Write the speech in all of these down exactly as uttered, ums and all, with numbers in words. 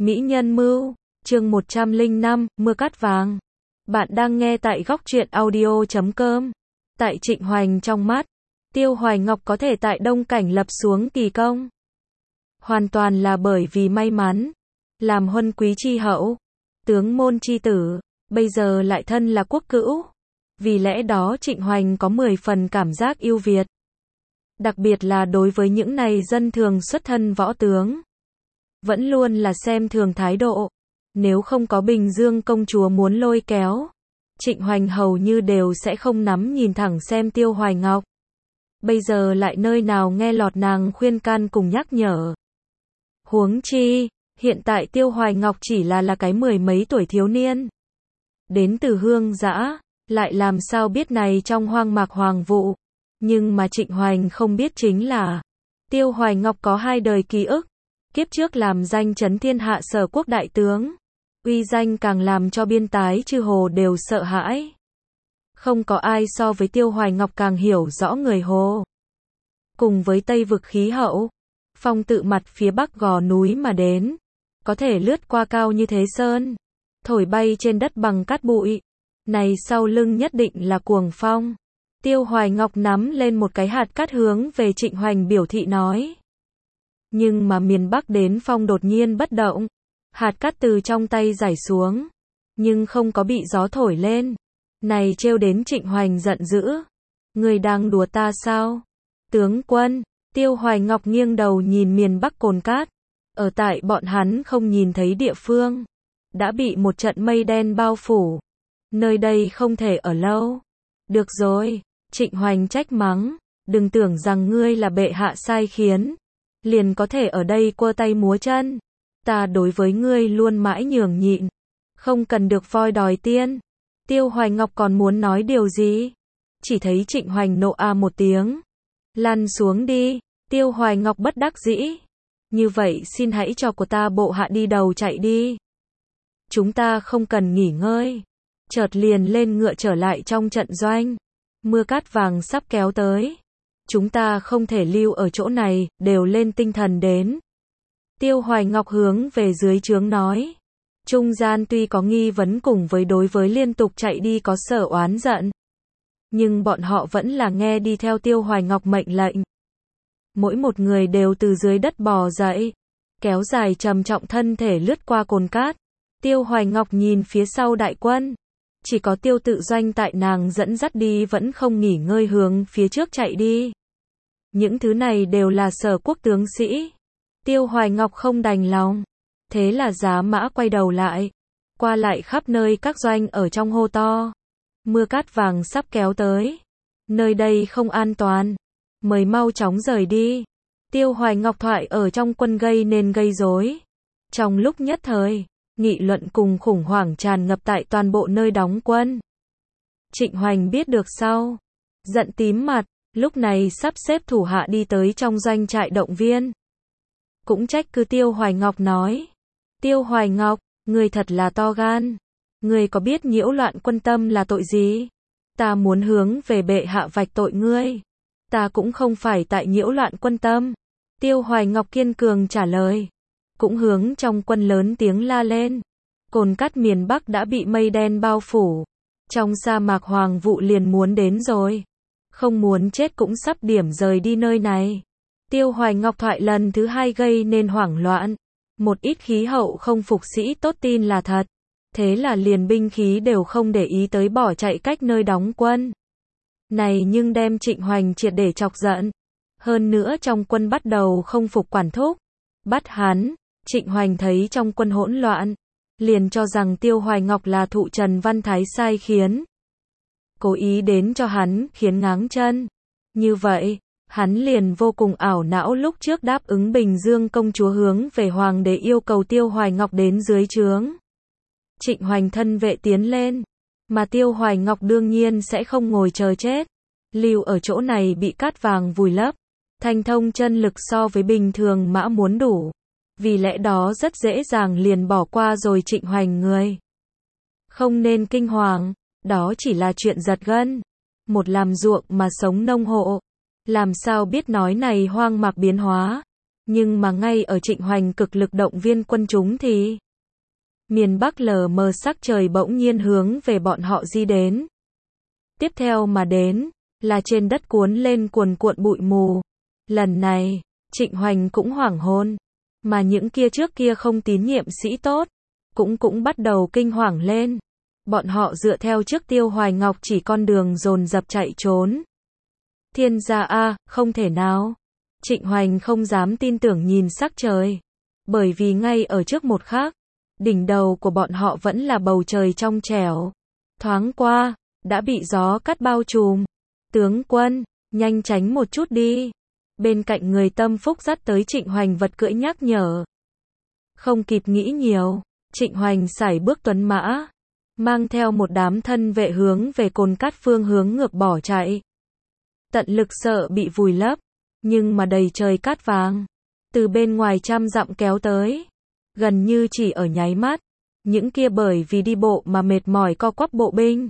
Mỹ nhân mưu, chương một trăm lẻ năm, mưa cát vàng. Bạn đang nghe tại góc truyện audio chấm com. Tại Trịnh Hoành trong mắt, Tiêu Hoài Ngọc có thể tại Đông Cảnh lập xuống kỳ công. Hoàn toàn là bởi vì may mắn. Làm huân quý chi hậu, tướng môn chi tử, bây giờ lại thân là quốc cữu. Vì lẽ đó Trịnh Hoành có mười phần cảm giác ưu việt. Đặc biệt là đối với những này dân thường xuất thân võ tướng. Vẫn luôn là xem thường thái độ. Nếu không có Bình Dương công chúa muốn lôi kéo, Trịnh Hoành hầu như đều sẽ không nắm nhìn thẳng xem Tiêu Hoài Ngọc. Bây giờ lại nơi nào nghe lọt nàng khuyên can cùng nhắc nhở. Huống chi, hiện tại Tiêu Hoài Ngọc chỉ là là cái mười mấy tuổi thiếu niên. Đến từ hương dã, lại làm sao biết này trong hoang mạc hoàng vụ. Nhưng mà Trịnh Hoành không biết chính là, Tiêu Hoài Ngọc có hai đời ký ức. Kiếp trước làm danh chấn thiên hạ Sở quốc đại tướng. Uy danh càng làm cho biên tái chư Hồ đều sợ hãi. Không có ai so với Tiêu Hoài Ngọc càng hiểu rõ người Hồ. Cùng với Tây vực khí hậu, phong tự mặt phía bắc gò núi mà đến, có thể lướt qua cao như thế sơn, thổi bay trên đất bằng cát bụi. Này sau lưng nhất định là cuồng phong. Tiêu Hoài Ngọc nắm lên một cái hạt cát hướng về Trịnh Hoành biểu thị nói. Nhưng mà miền Bắc đến phong đột nhiên bất động. Hạt cát từ trong tay rải xuống. Nhưng không có bị gió thổi lên. Này trêu đến Trịnh Hoành giận dữ. Người đang đùa ta sao? Tướng quân, Tiêu Hoài Ngọc nghiêng đầu nhìn miền Bắc cồn cát. Ở tại bọn hắn không nhìn thấy địa phương. Đã bị một trận mây đen bao phủ. Nơi đây không thể ở lâu. Được rồi, Trịnh Hoành trách mắng. Đừng tưởng rằng ngươi là bệ hạ sai khiến. Liền có thể ở đây quơ tay múa chân. Ta đối với ngươi luôn mãi nhường nhịn. Không cần được voi đòi tiên. Tiêu Hoài Ngọc còn muốn nói điều gì? Chỉ thấy Trịnh Hoành nộ a một tiếng. Lăn xuống đi. Tiêu Hoài Ngọc bất đắc dĩ. Như vậy xin hãy cho của ta bộ hạ đi đầu chạy đi. Chúng ta không cần nghỉ ngơi. Chợt liền lên ngựa trở lại trong trận doanh. Mưa cát vàng sắp kéo tới. Chúng ta không thể lưu ở chỗ này, đều lên tinh thần đến. Tiêu Hoài Ngọc hướng về dưới trướng nói. Trung gian tuy có nghi vấn cùng với đối với liên tục chạy đi có sở oán giận. Nhưng bọn họ vẫn là nghe đi theo Tiêu Hoài Ngọc mệnh lệnh. Mỗi một người đều từ dưới đất bò dậy. Kéo dài trầm trọng thân thể lướt qua cồn cát. Tiêu Hoài Ngọc nhìn phía sau đại quân. Chỉ có Tiêu Tự Doanh tại nàng dẫn dắt đi vẫn không nghỉ ngơi hướng phía trước chạy đi. Những thứ này đều là Sở quốc tướng sĩ. Tiêu Hoài Ngọc không đành lòng. Thế là giá mã quay đầu lại. Qua lại khắp nơi các doanh ở trong hô to. Mưa cát vàng sắp kéo tới. Nơi đây không an toàn. Mời mau chóng rời đi. Tiêu Hoài Ngọc thoại ở trong quân gây nên gây rối. Trong lúc nhất thời, nghị luận cùng khủng hoảng tràn ngập tại toàn bộ nơi đóng quân. Trịnh Hoành biết được sau. Giận tím mặt. Lúc này sắp xếp thủ hạ đi tới trong doanh trại động viên. Cũng trách cứ Tiêu Hoài Ngọc nói. Tiêu Hoài Ngọc, người thật là to gan. Người có biết nhiễu loạn quân tâm là tội gì? Ta muốn hướng về bệ hạ vạch tội ngươi. Ta cũng không phải tại nhiễu loạn quân tâm. Tiêu Hoài Ngọc kiên cường trả lời. Cũng hướng trong quân lớn tiếng la lên. Cồn cát miền Bắc đã bị mây đen bao phủ. Trong sa mạc hoàng vụ liền muốn đến rồi. Không muốn chết cũng sắp điểm rời đi nơi này. Tiêu Hoài Ngọc thoại lần thứ hai gây nên hoảng loạn. Một ít khí hậu không phục sĩ tốt tin là thật. Thế là liền binh khí đều không để ý tới bỏ chạy cách nơi đóng quân. Này nhưng đem Trịnh Hoành triệt để chọc giận. Hơn nữa trong quân bắt đầu không phục quản thúc. Bắt hắn. Trịnh Hoành thấy trong quân hỗn loạn. Liền cho rằng Tiêu Hoài Ngọc là thụ Trần Văn Thái sai khiến. Cố ý đến cho hắn khiến ngáng chân. Như vậy, hắn liền vô cùng ảo não lúc trước đáp ứng Bình Dương công chúa hướng về hoàng đế yêu cầu Tiêu Hoài Ngọc đến dưới trướng. Trịnh Hoành thân vệ tiến lên, mà Tiêu Hoài Ngọc đương nhiên sẽ không ngồi chờ chết. Lưu ở chỗ này bị cát vàng vùi lấp, thanh thông chân lực so với bình thường mã muốn đủ. Vì lẽ đó rất dễ dàng liền bỏ qua rồi Trịnh Hoành người. Không nên kinh hoàng. Đó chỉ là chuyện giật gân. Một làm ruộng mà sống nông hộ. Làm sao biết nói này hoang mạc biến hóa. Nhưng mà ngay ở Trịnh Hoành cực lực động viên quân chúng thì miền Bắc lờ mờ sắc trời bỗng nhiên hướng về bọn họ di đến. Tiếp theo mà đến là trên đất cuốn lên cuồn cuộn bụi mù. Lần này, Trịnh Hoành cũng hoảng hồn, mà những kia trước kia không tín nhiệm sĩ tốt, cũng cũng bắt đầu kinh hoàng lên. Bọn họ dựa theo trước Tiêu Hoài Ngọc chỉ con đường dồn dập chạy trốn. Thiên gia a, không thể nào. Trịnh Hoành không dám tin tưởng nhìn sắc trời. Bởi vì ngay ở trước một khắc, đỉnh đầu của bọn họ vẫn là bầu trời trong trẻo. Thoáng qua, đã bị gió cắt bao trùm. Tướng quân, nhanh tránh một chút đi. Bên cạnh người tâm phúc dắt tới Trịnh Hoành vật cưỡi nhắc nhở. Không kịp nghĩ nhiều, Trịnh Hoành sải bước tuấn mã, mang theo một đám thân vệ hướng về Cồn Cát phương hướng ngược bỏ chạy. Tận lực sợ bị vùi lấp, nhưng mà đầy trời cát vàng, từ bên ngoài trăm dặm kéo tới, gần như chỉ ở nháy mắt, những kia bởi vì đi bộ mà mệt mỏi co quắp bộ binh.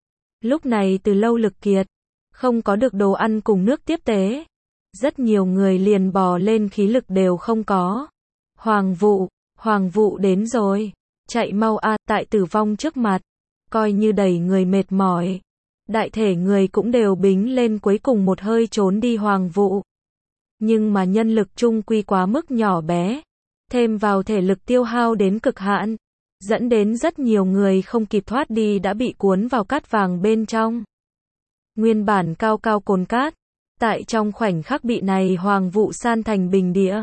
Lúc này từ lâu lực kiệt, không có được đồ ăn cùng nước tiếp tế. Rất nhiều người liền bò lên khí lực đều không có. Hoàng vụ, hoàng vụ đến rồi. Chạy mau a, tại tử vong trước mặt. Coi như đầy người mệt mỏi. Đại thể người cũng đều bính lên cuối cùng một hơi trốn đi hoàng vụ. Nhưng mà nhân lực chung quy quá mức nhỏ bé. Thêm vào thể lực tiêu hao đến cực hạn. Dẫn đến rất nhiều người không kịp thoát đi đã bị cuốn vào cát vàng bên trong. Nguyên bản cao cao cồn cát. Tại trong khoảnh khắc bị này hoàng vụ san thành bình địa.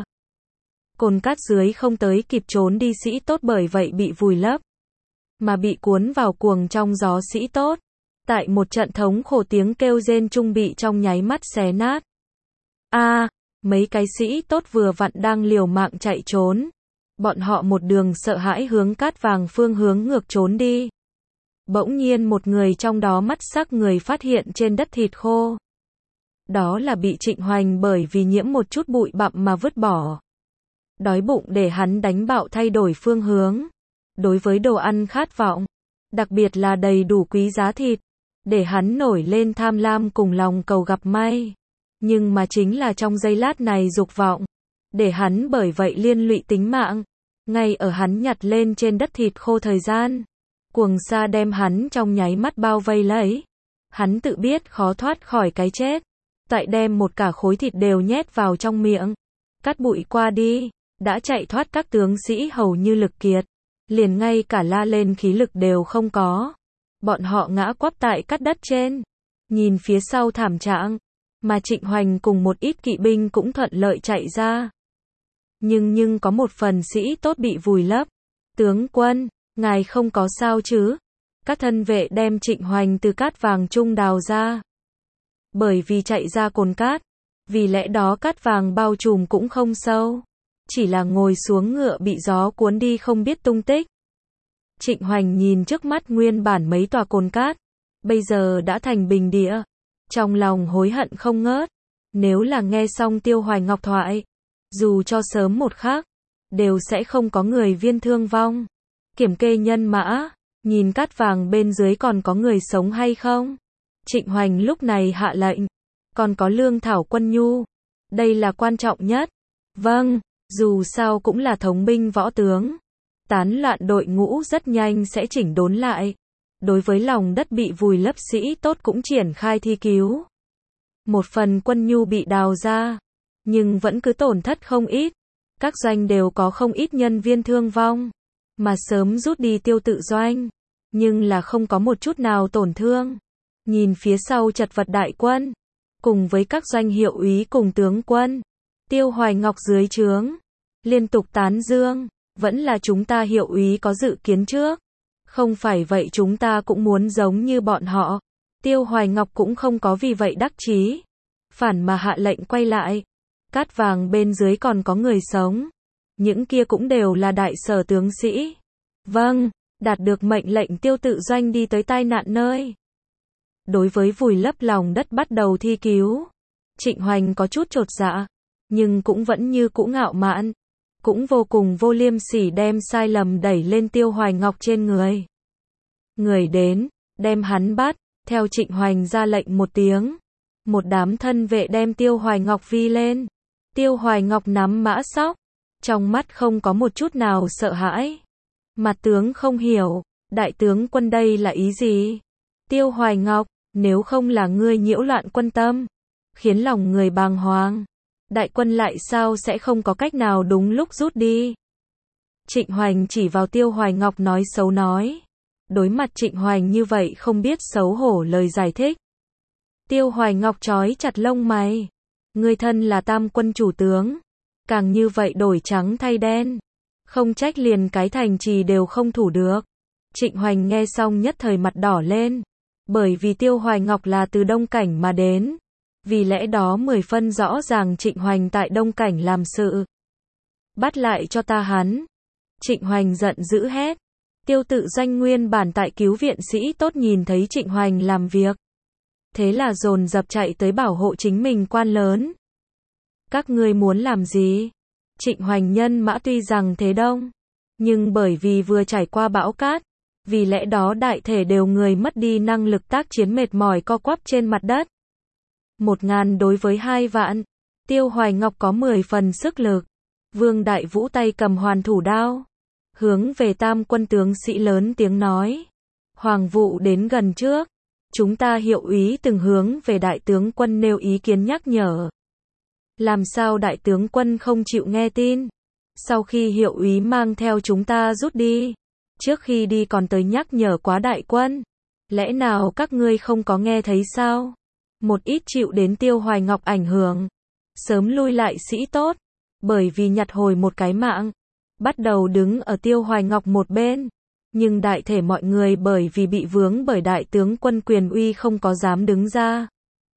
Cồn cát dưới không tới kịp trốn đi sĩ tốt bởi vậy bị vùi lấp. Mà bị cuốn vào cuồng trong gió sĩ tốt. Tại một trận thống khổ tiếng kêu rên trung bị trong nháy mắt xé nát. A, à, mấy cái sĩ tốt vừa vặn đang liều mạng chạy trốn. Bọn họ một đường sợ hãi hướng cát vàng phương hướng ngược trốn đi. Bỗng nhiên một người trong đó mắt sắc người phát hiện trên đất thịt khô. Đó là bị Trịnh Hoành bởi vì nhiễm một chút bụi bặm mà vứt bỏ. Đói bụng để hắn đánh bạo thay đổi phương hướng. Đối với đồ ăn khát vọng, đặc biệt là đầy đủ quý giá thịt, để hắn nổi lên tham lam cùng lòng cầu gặp may. Nhưng mà chính là trong giây lát này dục vọng, để hắn bởi vậy liên lụy tính mạng. Ngay ở hắn nhặt lên trên đất thịt khô thời gian, cuồng sa đem hắn trong nháy mắt bao vây lấy. Hắn tự biết khó thoát khỏi cái chết. Tại đem một cả khối thịt đều nhét vào trong miệng. Cắt bụi qua đi, đã chạy thoát các tướng sĩ hầu như lực kiệt. Liền ngay cả la lên khí lực đều không có. Bọn họ ngã quắp tại cát đất trên. Nhìn phía sau thảm trạng. Mà Trịnh Hoành cùng một ít kỵ binh cũng thuận lợi chạy ra. Nhưng nhưng có một phần sĩ tốt bị vùi lấp. Tướng quân, ngài không có sao chứ? Các thân vệ đem Trịnh Hoành từ cát vàng trung đào ra. Bởi vì chạy ra cồn cát, vì lẽ đó cát vàng bao trùm cũng không sâu. Chỉ là ngồi xuống ngựa bị gió cuốn đi không biết tung tích. Trịnh Hoành nhìn trước mắt nguyên bản mấy tòa cồn cát, bây giờ đã thành bình địa. Trong lòng hối hận không ngớt. Nếu là nghe xong Tiêu Hoài Ngọc thoại, dù cho sớm một khắc, đều sẽ không có người viên thương vong. Kiểm kê nhân mã, nhìn cát vàng bên dưới còn có người sống hay không. Trịnh Hoành lúc này hạ lệnh, còn có lương thảo quân nhu. Đây là quan trọng nhất. Vâng, dù sao cũng là thống binh võ tướng. Tán loạn đội ngũ rất nhanh sẽ chỉnh đốn lại. Đối với lòng đất bị vùi lấp sĩ tốt cũng triển khai thi cứu. Một phần quân nhu bị đào ra, nhưng vẫn cứ tổn thất không ít. Các doanh đều có không ít nhân viên thương vong, mà sớm rút đi tiêu tự doanh, nhưng là không có một chút nào tổn thương. Nhìn phía sau chật vật đại quân, cùng với các doanh hiệu úy cùng tướng quân, Tiêu Hoài Ngọc dưới trướng, liên tục tán dương, vẫn là chúng ta hiệu úy có dự kiến trước. Không phải vậy chúng ta cũng muốn giống như bọn họ. Tiêu Hoài Ngọc cũng không có vì vậy đắc chí. Phản mà hạ lệnh quay lại. Cát vàng bên dưới còn có người sống. Những kia cũng đều là đại sở tướng sĩ. Vâng, đạt được mệnh lệnh tiêu tự doanh đi tới tai nạn nơi. Đối với vùi lấp lòng đất bắt đầu thi cứu. Trịnh Hoành có chút chột dạ. Nhưng cũng vẫn như cũ ngạo mạn. Cũng vô cùng vô liêm sỉ đem sai lầm đẩy lên Tiêu Hoài Ngọc trên người. Người đến, đem hắn bắt, theo Trịnh Hoành ra lệnh một tiếng. Một đám thân vệ đem Tiêu Hoài Ngọc vi lên. Tiêu Hoài Ngọc nắm mã sóc, trong mắt không có một chút nào sợ hãi. Mặt tướng không hiểu, đại tướng quân đây là ý gì? Tiêu Hoài Ngọc, nếu không là ngươi nhiễu loạn quân tâm, khiến lòng người bàng hoàng, đại quân lại sao sẽ không có cách nào đúng lúc rút đi? Trịnh Hoành chỉ vào Tiêu Hoài Ngọc nói xấu nói. Đối mặt Trịnh Hoành như vậy không biết xấu hổ lời giải thích. Tiêu Hoài Ngọc trói chặt lông mày. Ngươi thân là tam quân chủ tướng, càng như vậy đổi trắng thay đen, không trách liền cái thành trì đều không thủ được. Trịnh Hoành nghe xong nhất thời mặt đỏ lên, bởi vì Tiêu Hoài Ngọc là từ Đông Cảnh mà đến, vì lẽ đó mười phân rõ ràng Trịnh Hoành tại Đông Cảnh làm sự. Bắt lại cho ta hắn. Trịnh Hoành giận dữ hét. Tiêu Tự Doanh nguyên bản tại cứu viện sĩ tốt nhìn thấy Trịnh Hoành làm việc, thế là dồn dập chạy tới bảo hộ chính mình quan lớn. Các ngươi muốn làm gì? Trịnh Hoành nhân mã tuy rằng thế đông, nhưng bởi vì vừa trải qua bão cát, vì lẽ đó đại thể đều người mất đi năng lực tác chiến mệt mỏi co quắp trên mặt đất. Một ngàn đối với hai vạn, Tiêu Hoài Ngọc có mười phần sức lực. Vương Đại Vũ tay cầm hoàn thủ đao, hướng về tam quân tướng sĩ lớn tiếng nói. Hoàng vụ đến gần trước, chúng ta hiệu úy từng hướng về đại tướng quân nêu ý kiến nhắc nhở. Làm sao đại tướng quân không chịu nghe tin? Sau khi hiệu úy mang theo chúng ta rút đi, trước khi đi còn tới nhắc nhở quá đại quân. Lẽ nào các ngươi không có nghe thấy sao? Một ít chịu đến Tiêu Hoài Ngọc ảnh hưởng, sớm lui lại sĩ tốt, bởi vì nhặt hồi một cái mạng, bắt đầu đứng ở Tiêu Hoài Ngọc một bên. Nhưng đại thể mọi người bởi vì bị vướng bởi đại tướng quân quyền uy không có dám đứng ra.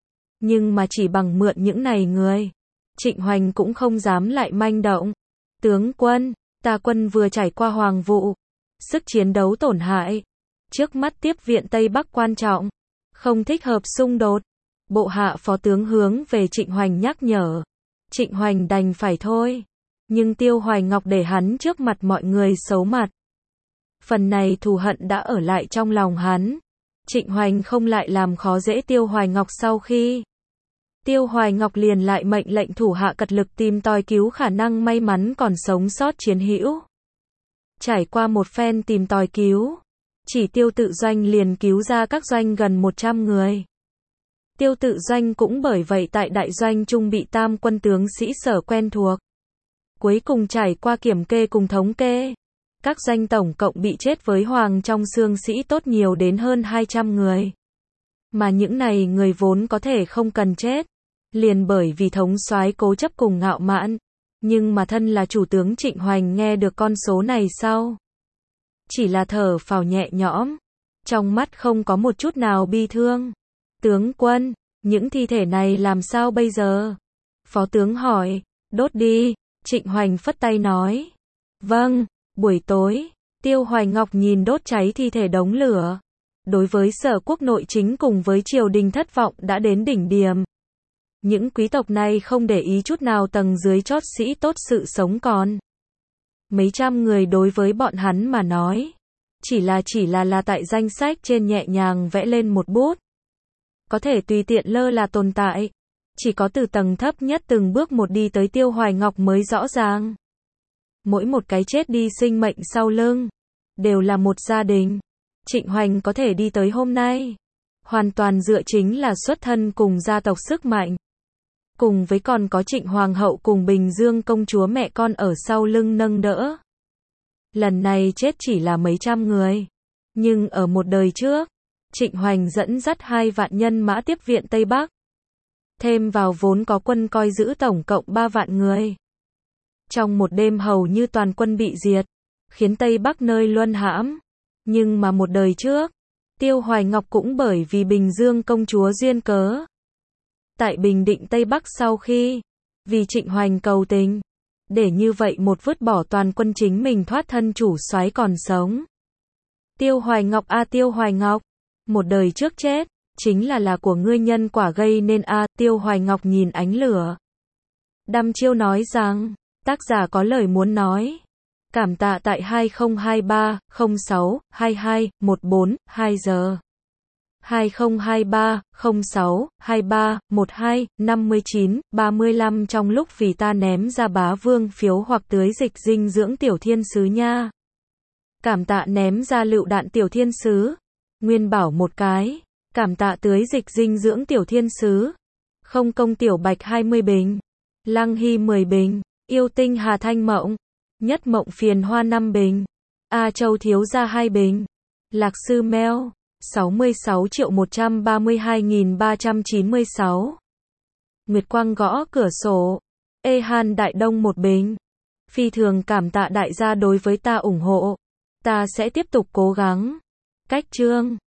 Nhưng mà chỉ bằng mượn những này người, Trịnh Hoành cũng không dám lại manh động. Tướng quân, ta quân vừa trải qua hoàng vụ, sức chiến đấu tổn hại. Trước mắt tiếp viện Tây Bắc quan trọng, không thích hợp xung đột. Bộ hạ phó tướng hướng về Trịnh Hoành nhắc nhở. Trịnh Hoành đành phải thôi. Nhưng Tiêu Hoài Ngọc để hắn trước mặt mọi người xấu mặt. Phần này thù hận đã ở lại trong lòng hắn. Trịnh Hoành không lại làm khó dễ Tiêu Hoài Ngọc sau khi. Tiêu Hoài Ngọc liền lại mệnh lệnh thủ hạ cật lực tìm tòi cứu khả năng may mắn còn sống sót chiến hữu. Trải qua một phen tìm tòi cứu, chỉ Tiêu Tự Doanh liền cứu ra các doanh gần một trăm người. Tiêu Tự Doanh cũng bởi vậy tại đại doanh trung bị tam quân tướng sĩ sở quen thuộc. Cuối cùng trải qua kiểm kê cùng thống kê, các doanh tổng cộng bị chết với hoàng trong xương sĩ tốt nhiều đến hơn hai trăm người. Mà những này người vốn có thể không cần chết, liền bởi vì thống soái cố chấp cùng ngạo mạn. Nhưng mà thân là chủ tướng Trịnh Hoành nghe được con số này sau, chỉ là thở phào nhẹ nhõm, trong mắt không có một chút nào bi thương. Tướng quân, những thi thể này làm sao bây giờ? Phó tướng hỏi. Đốt đi. Trịnh Hoành phất tay nói. Vâng. Buổi tối, Tiêu Hoài Ngọc nhìn đốt cháy thi thể đống lửa. Đối với Sở Quốc nội chính cùng với triều đình thất vọng đã đến đỉnh điểm. Những quý tộc này không để ý chút nào tầng dưới chót sĩ tốt sự sống còn. Mấy trăm người đối với bọn hắn mà nói, chỉ là chỉ là là tại danh sách trên nhẹ nhàng vẽ lên một bút. Có thể tùy tiện lơ là tồn tại. Chỉ có từ tầng thấp nhất từng bước một đi tới Tiêu Hoài Ngọc mới rõ ràng. Mỗi một cái chết đi sinh mệnh sau lưng, đều là một gia đình. Trịnh Hoành có thể đi tới hôm nay, hoàn toàn dựa chính là xuất thân cùng gia tộc sức mạnh. Cùng với còn có Trịnh Hoàng hậu cùng Bình Dương công chúa mẹ con ở sau lưng nâng đỡ. Lần này chết chỉ là mấy trăm người. Nhưng ở một đời trước, Trịnh Hoành dẫn dắt hai vạn nhân mã tiếp viện Tây Bắc. Thêm vào vốn có quân coi giữ tổng cộng ba vạn người. Trong một đêm hầu như toàn quân bị diệt, khiến Tây Bắc nơi luân hãm. Nhưng mà một đời trước, Tiêu Hoài Ngọc cũng bởi vì Bình Dương công chúa duyên cớ. Tại Bình Định Tây Bắc sau khi, vì Trịnh Hoành cầu tình, để như vậy một vứt bỏ toàn quân chính mình thoát thân chủ soái còn sống. Tiêu Hoài Ngọc a Tiêu Hoài Ngọc, một đời trước chết, chính là là của ngươi nhân quả gây nên a Tiêu Hoài Ngọc nhìn ánh lửa. Đăm chiêu nói rằng, tác giả có lời muốn nói. Cảm tạ tại hai không hai ba không sáu hai hai một bốn hai giờ. hai không hai ba không sáu hai ba một hai năm chín ba lăm trong lúc vì ta ném ra bá vương phiếu hoặc tưới dịch dinh dưỡng tiểu thiên sứ nha. Cảm tạ ném ra lựu đạn tiểu thiên sứ. Nguyên bảo một cái. Cảm tạ tưới dịch dinh dưỡng tiểu thiên sứ. Không công tiểu bạch hai mươi bình. Lăng Hy mười bình. Yêu tinh Hà Thanh Mộng. Nhất Mộng Phiền Hoa năm bình. A Châu thiếu gia hai bình. Lạc sư Mèo. sáu mươi sáu triệu một trăm ba mươi hai nghìn ba trăm chín mươi sáu. Nguyệt Quang gõ cửa sổ. Ê Han Đại Đông một bình. Phi thường cảm tạ đại gia đối với ta ủng hộ. Ta sẽ tiếp tục cố gắng. Cách chương